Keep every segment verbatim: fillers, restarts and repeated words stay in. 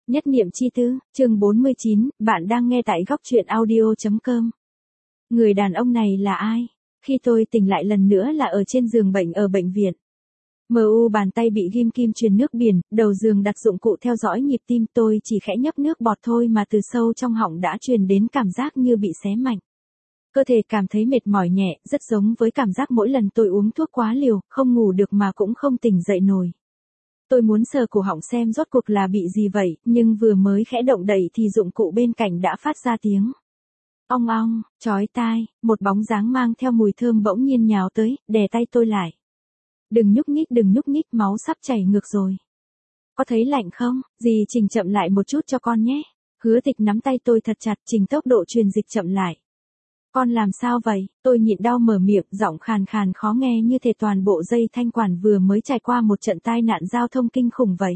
Nhất niệm chi tư, chương bốn mươi chín, bạn đang nghe tại góc truyện audio chấm com. Người đàn ông này là ai? Khi tôi tỉnh lại lần nữa là ở trên giường bệnh ở bệnh viện. Mờ u bàn tay bị ghim kim truyền nước biển, đầu giường đặt dụng cụ theo dõi nhịp tim, tôi chỉ khẽ nhấp nước bọt thôi mà từ sâu trong họng đã truyền đến cảm giác như bị xé mạnh. Cơ thể cảm thấy mệt mỏi nhẹ, rất giống với cảm giác mỗi lần tôi uống thuốc quá liều, không ngủ được mà cũng không tỉnh dậy nổi. Tôi muốn sờ cổ họng xem rốt cuộc là bị gì vậy, nhưng vừa mới khẽ động đậy thì dụng cụ bên cạnh đã phát ra tiếng ong ong, chói tai, một bóng dáng mang theo mùi thơm bỗng nhiên nhào tới, đè tay tôi lại. Đừng nhúc nhích, đừng nhúc nhích, máu sắp chảy ngược rồi. Có thấy lạnh không? Dì chỉnh chậm lại một chút cho con nhé. Hứa Tịch nắm tay tôi thật chặt, chỉnh tốc độ truyền dịch chậm lại. Con làm sao vậy? Tôi nhịn đau mở miệng, giọng khàn khàn khó nghe như thể toàn bộ dây thanh quản vừa mới trải qua một trận tai nạn giao thông kinh khủng vậy.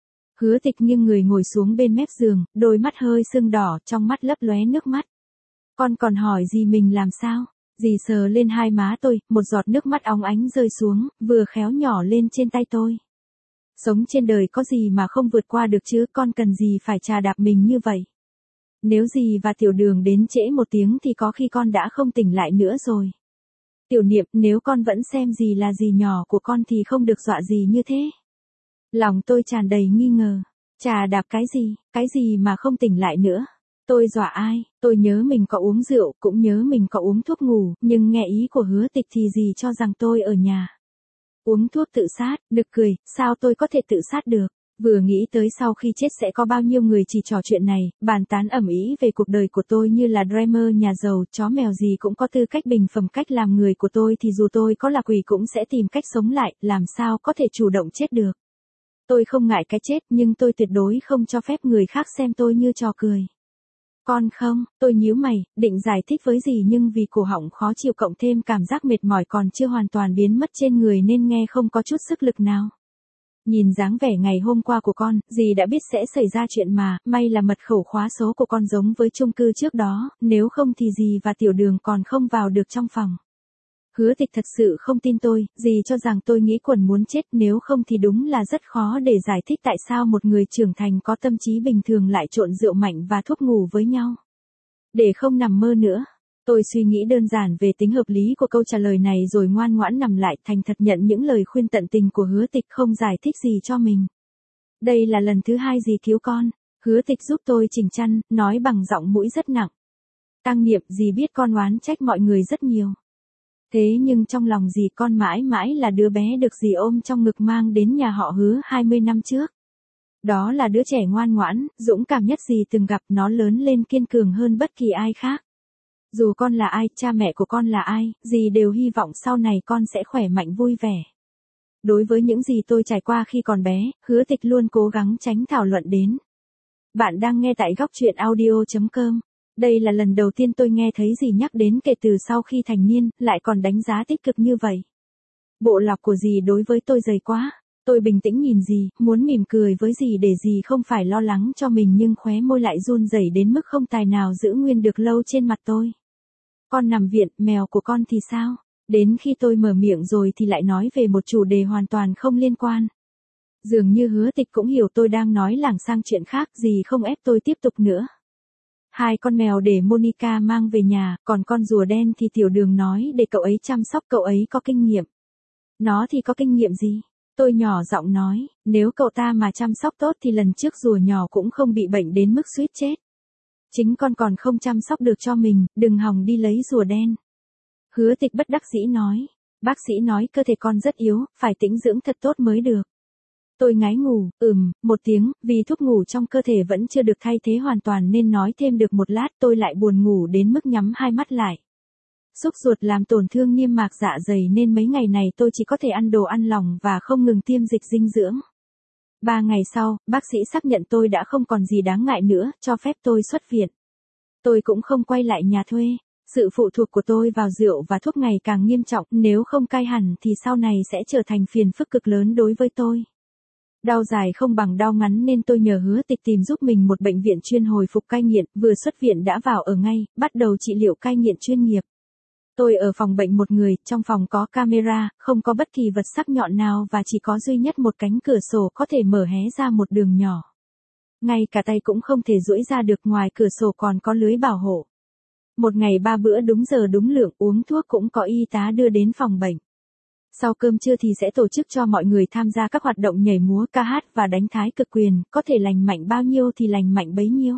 Hứa Tịch nghiêng người ngồi xuống bên mép giường, đôi mắt hơi sưng đỏ, trong mắt lấp lóe nước mắt. Con còn hỏi gì mình làm sao? Dì sờ lên hai má tôi, một giọt nước mắt óng ánh rơi xuống, vừa khéo nhỏ lên trên tay tôi. Sống trên đời có gì mà không vượt qua được chứ, con cần gì phải chà đạp mình như vậy? Nếu dì và Tiểu Đường đến trễ một tiếng thì có khi con đã không tỉnh lại nữa rồi. Tiểu Niệm, nếu con vẫn xem dì là dì nhỏ của con thì không được dọa dì như thế. Lòng tôi tràn đầy nghi ngờ. Chà đạp cái gì, cái gì mà không tỉnh lại nữa? Tôi dọa ai? Tôi nhớ mình có uống rượu, cũng nhớ mình có uống thuốc ngủ, nhưng nghe ý của Hứa Tịch thì dì cho rằng tôi ở nhà uống thuốc tự sát, nực cười, sao tôi có thể tự sát được? Vừa nghĩ tới sau khi chết sẽ có bao nhiêu người chỉ trò chuyện này, bàn tán ầm ĩ về cuộc đời của tôi như là drama nhà giàu, chó mèo gì cũng có tư cách bình phẩm cách làm người của tôi thì dù tôi có là quỷ cũng sẽ tìm cách sống lại, làm sao có thể chủ động chết được. Tôi không ngại cái chết nhưng tôi tuyệt đối không cho phép người khác xem tôi như trò cười. Con không, tôi nhíu mày, định giải thích với dì nhưng vì cổ họng khó chịu cộng thêm cảm giác mệt mỏi còn chưa hoàn toàn biến mất trên người nên nghe không có chút sức lực nào. Nhìn dáng vẻ ngày hôm qua của con, dì đã biết sẽ xảy ra chuyện mà, may là mật khẩu khóa số của con giống với chung cư trước đó, nếu không thì dì và Tiểu Đường còn không vào được trong phòng. Hứa Tịch thật sự không tin tôi, dì cho rằng tôi nghĩ quần muốn chết, nếu không thì đúng là rất khó để giải thích tại sao một người trưởng thành có tâm trí bình thường lại trộn rượu mạnh và thuốc ngủ với nhau. Để không nằm mơ nữa. Tôi suy nghĩ đơn giản về tính hợp lý của câu trả lời này rồi ngoan ngoãn nằm lại, thành thật nhận những lời khuyên tận tình của Hứa Tịch, không giải thích gì cho mình. Đây là lần thứ hai dì cứu con. Hứa Tịch giúp tôi chỉnh chăn, nói bằng giọng mũi rất nặng. Tăng Niệm, dì biết con oán trách mọi người rất nhiều. Thế nhưng trong lòng dì con mãi mãi là đứa bé được dì ôm trong ngực mang đến nhà họ Hứa hai mươi năm trước. Đó là đứa trẻ ngoan ngoãn, dũng cảm nhất dì từng gặp, nó lớn lên kiên cường hơn bất kỳ ai khác. Dù con là ai, cha mẹ của con là ai, dì đều hy vọng sau này con sẽ khỏe mạnh vui vẻ. Đối với những gì tôi trải qua khi còn bé, Hứa Tịch luôn cố gắng tránh thảo luận đến. Bạn đang nghe tại góc truyện audio chấm com. Đây là lần đầu tiên tôi nghe thấy dì nhắc đến kể từ sau khi thành niên, lại còn đánh giá tích cực như vậy. Bộ lọc của dì đối với tôi dày quá. Tôi bình tĩnh nhìn dì, muốn mỉm cười với dì để dì không phải lo lắng cho mình nhưng khóe môi lại run rẩy đến mức không tài nào giữ nguyên được lâu trên mặt tôi. Con nằm viện, mèo của con thì sao? Đến khi tôi mở miệng rồi thì lại nói về một chủ đề hoàn toàn không liên quan. Dường như Hứa Tịch cũng hiểu tôi đang nói lảng sang chuyện khác, dì không ép tôi tiếp tục nữa. Hai con mèo để Monica mang về nhà, còn con rùa đen thì Tiểu Đường nói để cậu ấy chăm sóc, cậu ấy có kinh nghiệm. Nó thì có kinh nghiệm gì? Tôi nhỏ giọng nói, nếu cậu ta mà chăm sóc tốt thì lần trước rùa nhỏ cũng không bị bệnh đến mức suýt chết. Chính con còn không chăm sóc được cho mình, đừng hòng đi lấy rùa đen. Hứa Tịch bất đắc dĩ nói, bác sĩ nói cơ thể con rất yếu, phải tĩnh dưỡng thật tốt mới được. Tôi ngái ngủ, ừm, một tiếng, vì thuốc ngủ trong cơ thể vẫn chưa được thay thế hoàn toàn nên nói thêm được một lát tôi lại buồn ngủ đến mức nhắm hai mắt lại. Xúc ruột làm tổn thương niêm mạc dạ dày nên mấy ngày này tôi chỉ có thể ăn đồ ăn lỏng và không ngừng tiêm dịch dinh dưỡng. Ba ngày sau, bác sĩ xác nhận tôi đã không còn gì đáng ngại nữa, cho phép tôi xuất viện. Tôi cũng không quay lại nhà thuê. Sự phụ thuộc của tôi vào rượu và thuốc ngày càng nghiêm trọng, nếu không cai hẳn thì sau này sẽ trở thành phiền phức cực lớn đối với tôi. Đau dài không bằng đau ngắn nên tôi nhờ Hứa Tịch tìm giúp mình một bệnh viện chuyên hồi phục cai nghiện, vừa xuất viện đã vào ở ngay, bắt đầu trị liệu cai nghiện chuyên nghiệp. Tôi ở phòng bệnh một người, trong phòng có camera, không có bất kỳ vật sắc nhọn nào và chỉ có duy nhất một cánh cửa sổ có thể mở hé ra một đường nhỏ. Ngay cả tay cũng không thể duỗi ra được, ngoài cửa sổ còn có lưới bảo hộ. Một ngày ba bữa đúng giờ đúng lượng, uống thuốc cũng có y tá đưa đến phòng bệnh. Sau cơm trưa thì sẽ tổ chức cho mọi người tham gia các hoạt động nhảy múa, ca hát và đánh thái cực quyền, có thể lành mạnh bao nhiêu thì lành mạnh bấy nhiêu.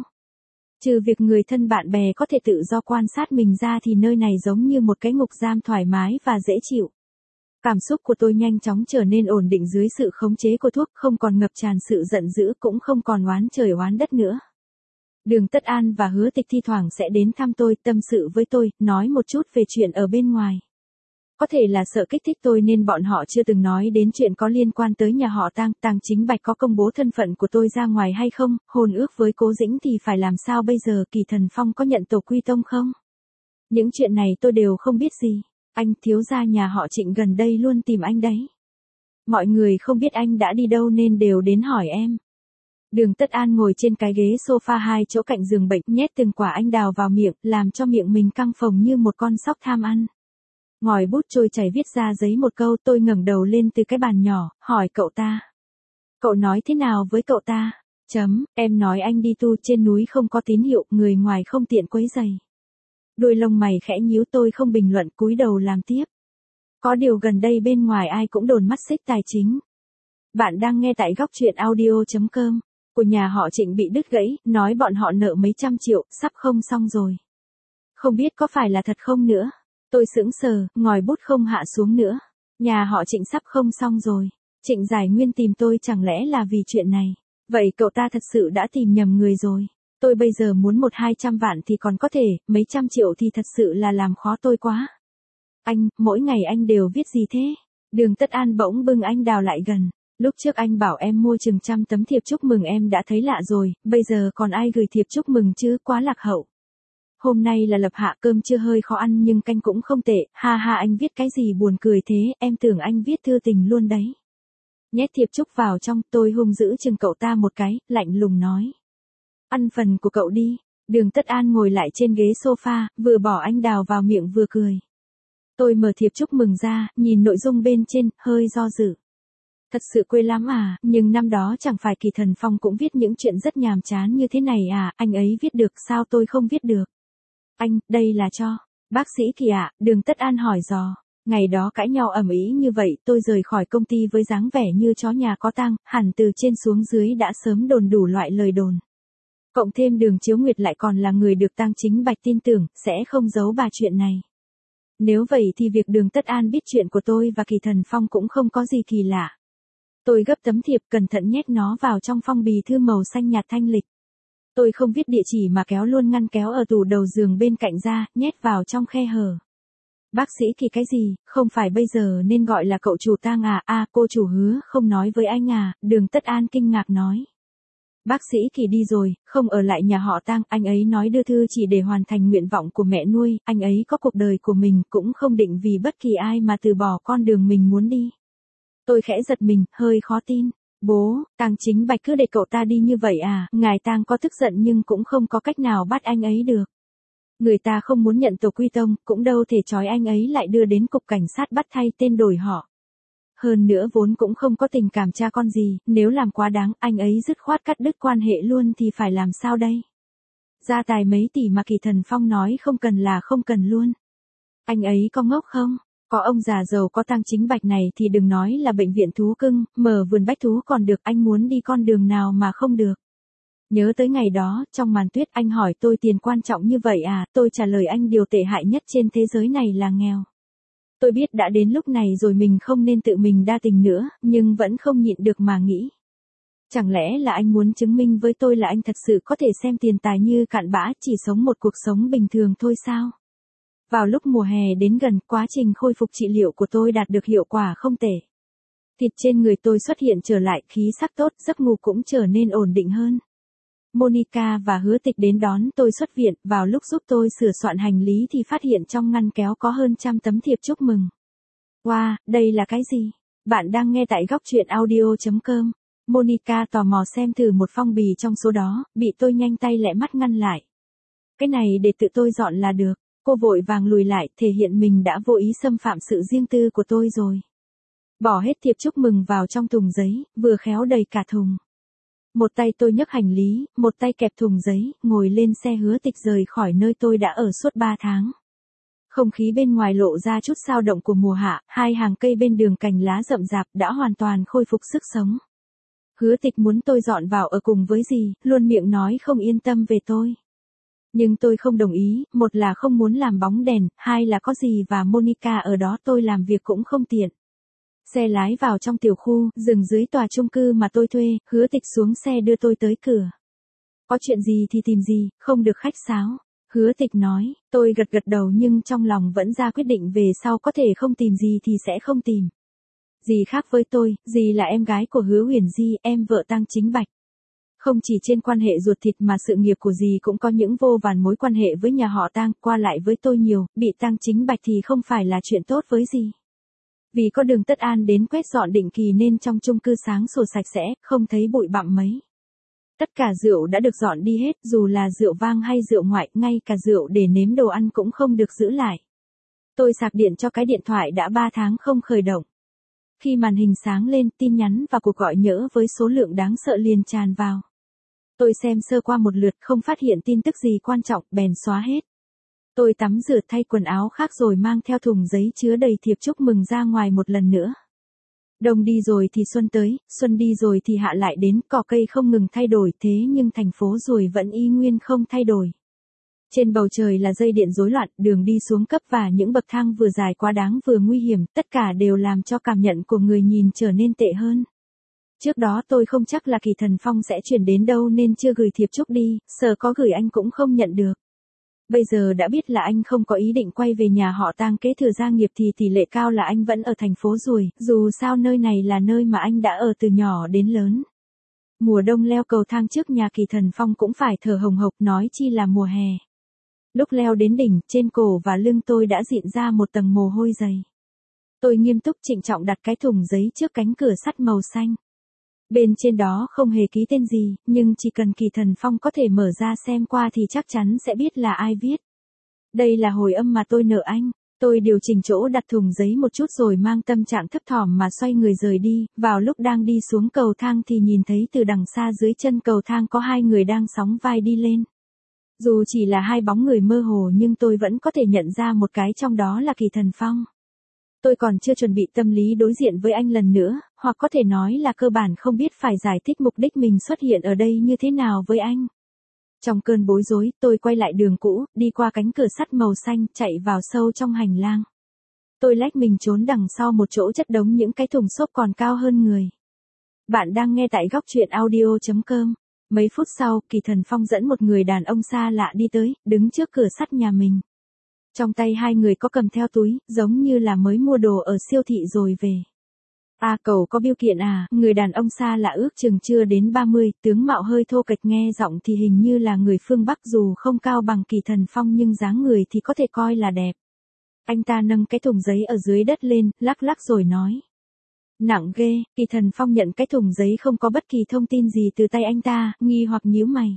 Trừ việc người thân bạn bè có thể tự do quan sát mình ra thì nơi này giống như một cái ngục giam thoải mái và dễ chịu. Cảm xúc của tôi nhanh chóng trở nên ổn định dưới sự khống chế của thuốc, không còn ngập tràn sự giận dữ, cũng không còn oán trời oán đất nữa. Đường Tất An và Hứa Tịch thi thoảng sẽ đến thăm tôi, tâm sự với tôi, nói một chút về chuyện ở bên ngoài. Có thể là sợ kích thích tôi nên bọn họ chưa từng nói đến chuyện có liên quan tới nhà họ Tang, Tang Chính Bạch có công bố thân phận của tôi ra ngoài hay không, hôn ước với Cố Dĩnh thì phải làm sao bây giờ, Kỳ Thần Phong có nhận tổ quy tông không? Những chuyện này tôi đều không biết gì. Anh thiếu gia nhà họ Trịnh gần đây luôn tìm anh đấy. Mọi người không biết anh đã đi đâu nên đều đến hỏi em. Đường Tất An ngồi trên cái ghế sofa hai chỗ cạnh giường bệnh, nhét từng quả anh đào vào miệng, làm cho miệng mình căng phồng như một con sóc tham ăn. Ngòi bút trôi chảy viết ra giấy một câu, tôi ngẩng đầu lên từ cái bàn nhỏ, hỏi cậu ta. Cậu nói thế nào với cậu ta? Chấm, em nói anh đi tu trên núi không có tín hiệu, người ngoài không tiện quấy rầy. Đuôi lông mày khẽ nhíu, tôi không bình luận, cúi đầu làm tiếp. Có điều gần đây bên ngoài ai cũng đồn mắt xích tài chính. Bạn đang nghe tại góc truyện audio chấm com. Của nhà họ Trịnh bị đứt gãy, nói bọn họ nợ mấy trăm triệu, sắp không xong rồi. Không biết có phải là thật không nữa. Tôi sững sờ, ngòi bút không hạ xuống nữa. Nhà họ Trịnh sắp không xong rồi. Trịnh Giải Nguyên tìm tôi chẳng lẽ là vì chuyện này. Vậy cậu ta thật sự đã tìm nhầm người rồi. Tôi bây giờ muốn một hai trăm vạn thì còn có thể, mấy trăm triệu thì thật sự là làm khó tôi quá. Anh, mỗi ngày anh đều viết gì thế? Đường Tất An bỗng bưng anh đào lại gần. Lúc trước anh bảo em mua chừng trăm tấm thiệp chúc mừng em đã thấy lạ rồi, bây giờ còn ai gửi thiệp chúc mừng chứ, quá lạc hậu. Hôm nay là lập hạ, cơm chưa hơi khó ăn nhưng canh cũng không tệ, ha ha, anh viết cái gì buồn cười thế, em tưởng anh viết thư tình luôn đấy. Nhét thiệp chúc vào trong, tôi hung dữ chừng cậu ta một cái, lạnh lùng nói. Ăn phần của cậu đi. Đường Tất An ngồi lại trên ghế sofa, vừa bỏ anh đào vào miệng vừa cười. Tôi mở thiệp chúc mừng ra, nhìn nội dung bên trên, hơi do dự. Thật sự quê lắm à, nhưng năm đó chẳng phải Kỳ Thần Phong cũng viết những chuyện rất nhàm chán như thế này à, anh ấy viết được sao tôi không viết được. Anh, đây là cho bác sĩ Kỳ ạ, Đường Tất An hỏi dò. Ngày đó cãi nhau ầm ĩ như vậy, tôi rời khỏi công ty với dáng vẻ như chó nhà có tang, hẳn từ trên xuống dưới đã sớm đồn đủ loại lời đồn. Cộng thêm Đường Chiếu Nguyệt lại còn là người được Tang Chính Bạch tin tưởng, sẽ không giấu bà chuyện này. Nếu vậy thì việc Đường Tất An biết chuyện của tôi và Kỳ Thần Phong cũng không có gì kỳ lạ. Tôi gấp tấm thiệp, cẩn thận nhét nó vào trong phong bì thư màu xanh nhạt thanh lịch. Tôi không viết địa chỉ mà kéo luôn ngăn kéo ở tủ đầu giường bên cạnh ra, nhét vào trong khe hở. Bác sĩ Kỳ cái gì, không phải bây giờ nên gọi là cậu chủ Tang à, à cô chủ Hứa không nói với anh à, Đường Tất An kinh ngạc nói. Bác sĩ Kỳ đi rồi, không ở lại nhà họ Tang, anh ấy nói đưa thư chỉ để hoàn thành nguyện vọng của mẹ nuôi, anh ấy có cuộc đời của mình, cũng không định vì bất kỳ ai mà từ bỏ con đường mình muốn đi. Tôi khẽ giật mình, hơi khó tin. Bố, Tang Chính Bạch cứ để cậu ta đi như vậy à, ngài Tang có tức giận nhưng cũng không có cách nào bắt anh ấy được. Người ta không muốn nhận tổ quy tông, cũng đâu thể trói anh ấy lại đưa đến cục cảnh sát bắt thay tên đổi họ. Hơn nữa vốn cũng không có tình cảm cha con gì, nếu làm quá đáng, anh ấy dứt khoát cắt đứt quan hệ luôn thì phải làm sao đây? Gia tài mấy tỷ mà Kỳ Thần Phong nói không cần là không cần luôn. Anh ấy có ngốc không? Có ông già giàu có Tang Chính Bạch này thì đừng nói là bệnh viện thú cưng, mở vườn bách thú còn được, anh muốn đi con đường nào mà không được. Nhớ tới ngày đó, trong màn tuyết anh hỏi tôi tiền quan trọng như vậy à, tôi trả lời anh điều tệ hại nhất trên thế giới này là nghèo. Tôi biết đã đến lúc này rồi mình không nên tự mình đa tình nữa, nhưng vẫn không nhịn được mà nghĩ. Chẳng lẽ là anh muốn chứng minh với tôi là anh thật sự có thể xem tiền tài như cặn bã, chỉ sống một cuộc sống bình thường thôi sao? Vào lúc mùa hè đến gần, quá trình khôi phục trị liệu của tôi đạt được hiệu quả không tệ. Thịt trên người tôi xuất hiện trở lại, khí sắc tốt, giấc ngủ cũng trở nên ổn định hơn. Monica và Hứa Tịch đến đón tôi xuất viện, vào lúc giúp tôi sửa soạn hành lý thì phát hiện trong ngăn kéo có hơn trăm tấm thiệp chúc mừng. Wow, đây là cái gì? Bạn đang nghe tại góc truyện audio chấm com. Monica tò mò xem thử một phong bì trong số đó, bị tôi nhanh tay lẹ mắt ngăn lại. Cái này để tự tôi dọn là được. Cô vội vàng lùi lại, thể hiện mình đã vô ý xâm phạm sự riêng tư của tôi rồi. Bỏ hết thiệp chúc mừng vào trong thùng giấy, vừa khéo đầy cả thùng. Một tay tôi nhấc hành lý, một tay kẹp thùng giấy, ngồi lên xe Hứa Tịch rời khỏi nơi tôi đã ở suốt ba tháng. Không khí bên ngoài lộ ra chút dao động của mùa hạ, hai hàng cây bên đường cành lá rậm rạp đã hoàn toàn khôi phục sức sống. Hứa Tịch muốn tôi dọn vào ở cùng với dì, luôn miệng nói không yên tâm về tôi. Nhưng tôi không đồng ý, một là không muốn làm bóng đèn, hai là có dì và Monica ở đó tôi làm việc cũng không tiện. Xe lái vào trong tiểu khu, dừng dưới tòa chung cư mà tôi thuê, Hứa Tịch xuống xe đưa tôi tới cửa. Có chuyện gì thì tìm gì, không được khách sáo. Hứa Tịch nói, tôi gật gật đầu nhưng trong lòng vẫn ra quyết định về sau có thể không tìm gì thì sẽ không tìm. Dì khác với tôi, dì là em gái của Hứa Huyền Di, em vợ Tăng Chính Bạch. Không chỉ trên quan hệ ruột thịt mà sự nghiệp của dì cũng có những vô vàn mối quan hệ với nhà họ Tăng, qua lại với tôi nhiều, bị Tăng Chính Bạch thì không phải là chuyện tốt với dì. Vì có Đường Tất An đến quét dọn định kỳ nên trong chung cư sáng sủa sạch sẽ, không thấy bụi bặm mấy. Tất cả rượu đã được dọn đi hết, dù là rượu vang hay rượu ngoại, ngay cả rượu để nếm đồ ăn cũng không được giữ lại. Tôi sạc điện cho cái điện thoại đã ba tháng không khởi động. Khi màn hình sáng lên, tin nhắn và cuộc gọi nhỡ với số lượng đáng sợ liền tràn vào. Tôi xem sơ qua một lượt không phát hiện tin tức gì quan trọng, bèn xóa hết. Tôi tắm rửa thay quần áo khác rồi mang theo thùng giấy chứa đầy thiệp chúc mừng ra ngoài một lần nữa. Đông đi rồi thì xuân tới, xuân đi rồi thì hạ lại đến, cỏ cây không ngừng thay đổi thế nhưng thành phố ruồi vẫn y nguyên không thay đổi. Trên bầu trời là dây điện rối loạn, đường đi xuống cấp và những bậc thang vừa dài quá đáng vừa nguy hiểm, tất cả đều làm cho cảm nhận của người nhìn trở nên tệ hơn. Trước đó tôi không chắc là Kỳ Thần Phong sẽ chuyển đến đâu nên chưa gửi thiệp chúc đi, sợ có gửi anh cũng không nhận được. Bây giờ đã biết là anh không có ý định quay về nhà họ Tang kế thừa gia nghiệp thì tỷ lệ cao là anh vẫn ở thành phố ruồi, dù sao nơi này là nơi mà anh đã ở từ nhỏ đến lớn. Mùa đông leo cầu thang trước nhà Kỳ Thần Phong cũng phải thở hồng hộc nói chi là mùa hè. Lúc leo đến đỉnh, trên cổ và lưng tôi đã dịn ra một tầng mồ hôi dày. Tôi nghiêm túc trịnh trọng đặt cái thùng giấy trước cánh cửa sắt màu xanh. Bên trên đó không hề ký tên gì, nhưng chỉ cần Kỳ Thần Phong có thể mở ra xem qua thì chắc chắn sẽ biết là ai viết. Đây là hồi âm mà tôi nợ anh. Tôi điều chỉnh chỗ đặt thùng giấy một chút rồi mang tâm trạng thấp thỏm mà xoay người rời đi, vào lúc đang đi xuống cầu thang thì nhìn thấy từ đằng xa dưới chân cầu thang có hai người đang sóng vai đi lên. Dù chỉ là hai bóng người mơ hồ nhưng tôi vẫn có thể nhận ra một cái trong đó là Kỳ Thần Phong. Tôi còn chưa chuẩn bị tâm lý đối diện với anh lần nữa, hoặc có thể nói là cơ bản không biết phải giải thích mục đích mình xuất hiện ở đây như thế nào với anh. Trong cơn bối rối, tôi quay lại đường cũ, đi qua cánh cửa sắt màu xanh, chạy vào sâu trong hành lang. Tôi lách mình trốn đằng sau một chỗ chất đống những cái thùng xốp còn cao hơn người. Bạn đang nghe tại góc truyện audio chấm com. Mấy phút sau, Kỳ Thần Phong dẫn một người đàn ông xa lạ đi tới, đứng trước cửa sắt nhà mình. Trong tay hai người có cầm theo túi, giống như là mới mua đồ ở siêu thị rồi về. À cậu có bill kiện à, người đàn ông xa lạ ước chừng chưa đến ba mươi, tướng mạo hơi thô kệch nghe giọng thì hình như là người phương Bắc dù không cao bằng Kỳ Thần Phong nhưng dáng người thì có thể coi là đẹp. Anh ta nâng cái thùng giấy ở dưới đất lên, lắc lắc rồi nói. Nặng ghê, Kỳ Thần Phong nhận cái thùng giấy không có bất kỳ thông tin gì từ tay anh ta, nghi hoặc nhíu mày.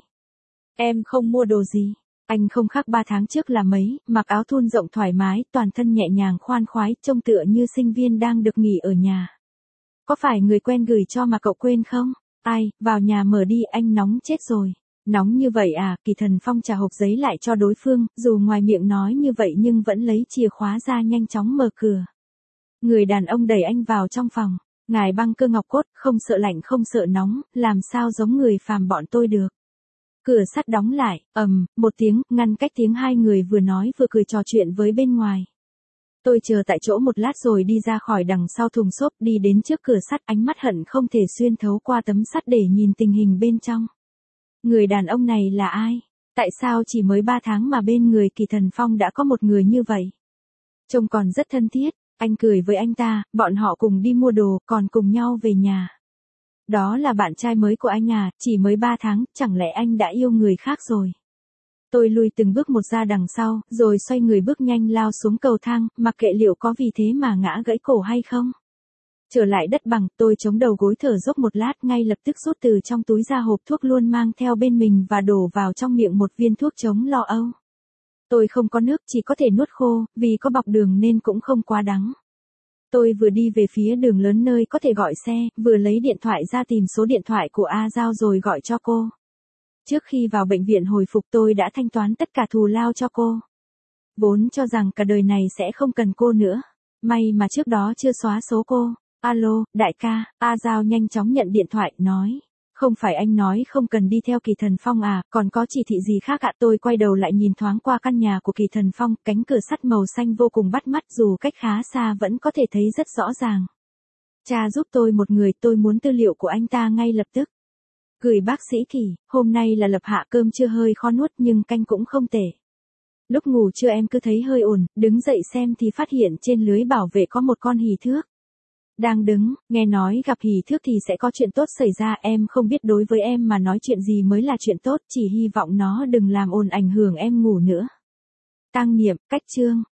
Em không mua đồ gì. Anh không khác ba tháng trước là mấy, mặc áo thun rộng thoải mái, toàn thân nhẹ nhàng khoan khoái, trông tựa như sinh viên đang được nghỉ ở nhà. Có phải người quen gửi cho mà cậu quên không? Ai, vào nhà mở đi, anh nóng chết rồi. Nóng như vậy à, Kỳ Thần Phong trả hộp giấy lại cho đối phương, dù ngoài miệng nói như vậy nhưng vẫn lấy chìa khóa ra nhanh chóng mở cửa. Người đàn ông đẩy anh vào trong phòng, ngài băng cơ ngọc cốt, không sợ lạnh không sợ nóng, làm sao giống người phàm bọn tôi được. Cửa sắt đóng lại, ầm, một tiếng, ngăn cách tiếng hai người vừa nói vừa cười trò chuyện với bên ngoài. Tôi chờ tại chỗ một lát rồi đi ra khỏi đằng sau thùng xốp đi đến trước cửa sắt, ánh mắt hận không thể xuyên thấu qua tấm sắt để nhìn tình hình bên trong. Người đàn ông này là ai? Tại sao chỉ mới ba tháng mà bên người Kỳ Thần Phong đã có một người như vậy? Trông còn rất thân thiết, anh cười với anh ta, bọn họ cùng đi mua đồ, còn cùng nhau về nhà. Đó là bạn trai mới của anh à, chỉ mới ba tháng, chẳng lẽ anh đã yêu người khác rồi? Tôi lùi từng bước một ra đằng sau, rồi xoay người bước nhanh lao xuống cầu thang, mặc kệ liệu có vì thế mà ngã gãy cổ hay không. Trở lại đất bằng, tôi chống đầu gối thở dốc một lát, ngay lập tức rút từ trong túi ra hộp thuốc luôn mang theo bên mình và đổ vào trong miệng một viên thuốc chống lo âu. Tôi không có nước, chỉ có thể nuốt khô, vì có bọc đường nên cũng không quá đắng. Tôi vừa đi về phía đường lớn nơi có thể gọi xe, vừa lấy điện thoại ra tìm số điện thoại của A Giao rồi gọi cho cô. Trước khi vào bệnh viện hồi phục tôi đã thanh toán tất cả thù lao cho cô. Vốn cho rằng cả đời này sẽ không cần cô nữa. May mà trước đó chưa xóa số cô. Alo, đại ca, A Giao nhanh chóng nhận điện thoại, nói. Không phải anh nói không cần đi theo Kỳ Thần Phong à, còn có chỉ thị gì khác ạ? Tôi quay đầu lại nhìn thoáng qua căn nhà của Kỳ Thần Phong, cánh cửa sắt màu xanh vô cùng bắt mắt, dù cách khá xa vẫn có thể thấy rất rõ ràng. Cha giúp tôi một người, tôi muốn tư liệu của anh ta ngay lập tức. Gửi bác sĩ Kỳ, hôm nay là lập hạ, cơm chưa hơi khó nuốt nhưng canh cũng không tệ. Lúc ngủ trưa em cứ thấy hơi ổn, đứng dậy xem thì phát hiện trên lưới bảo vệ có một con hỉ thước. Đang đứng, nghe nói gặp hỉ thước thì sẽ có chuyện tốt xảy ra, em không biết đối với em mà nói chuyện gì mới là chuyện tốt, chỉ hy vọng nó đừng làm ồn ảnh hưởng em ngủ nữa. Tang Niệm, cách chương.